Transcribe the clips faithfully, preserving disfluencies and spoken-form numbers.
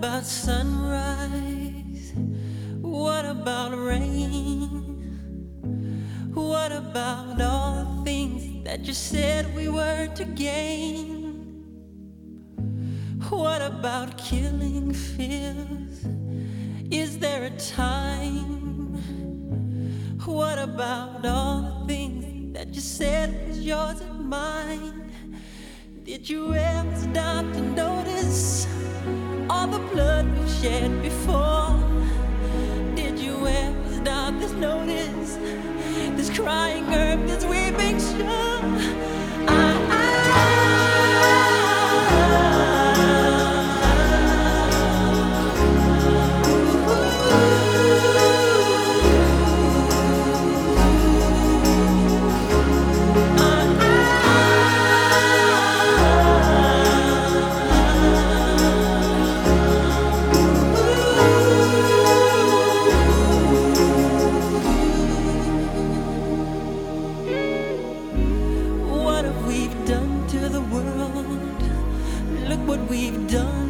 about sunrise? What about rain? What about all the things that you said we were to gain? What about killing fears? Is there a time? What about all the things that you said was yours and mine? Did you ever stop to notice all the blood we've shed before? Did you ever stop to notice this crying earth, this weeping shore? I, I, what we've done.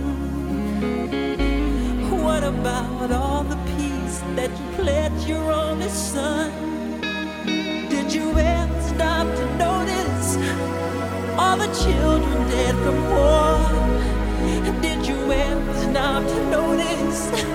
What about all the peace that you pledged your only son? Did you ever stop to notice all the children dead from war? Did you ever stop to notice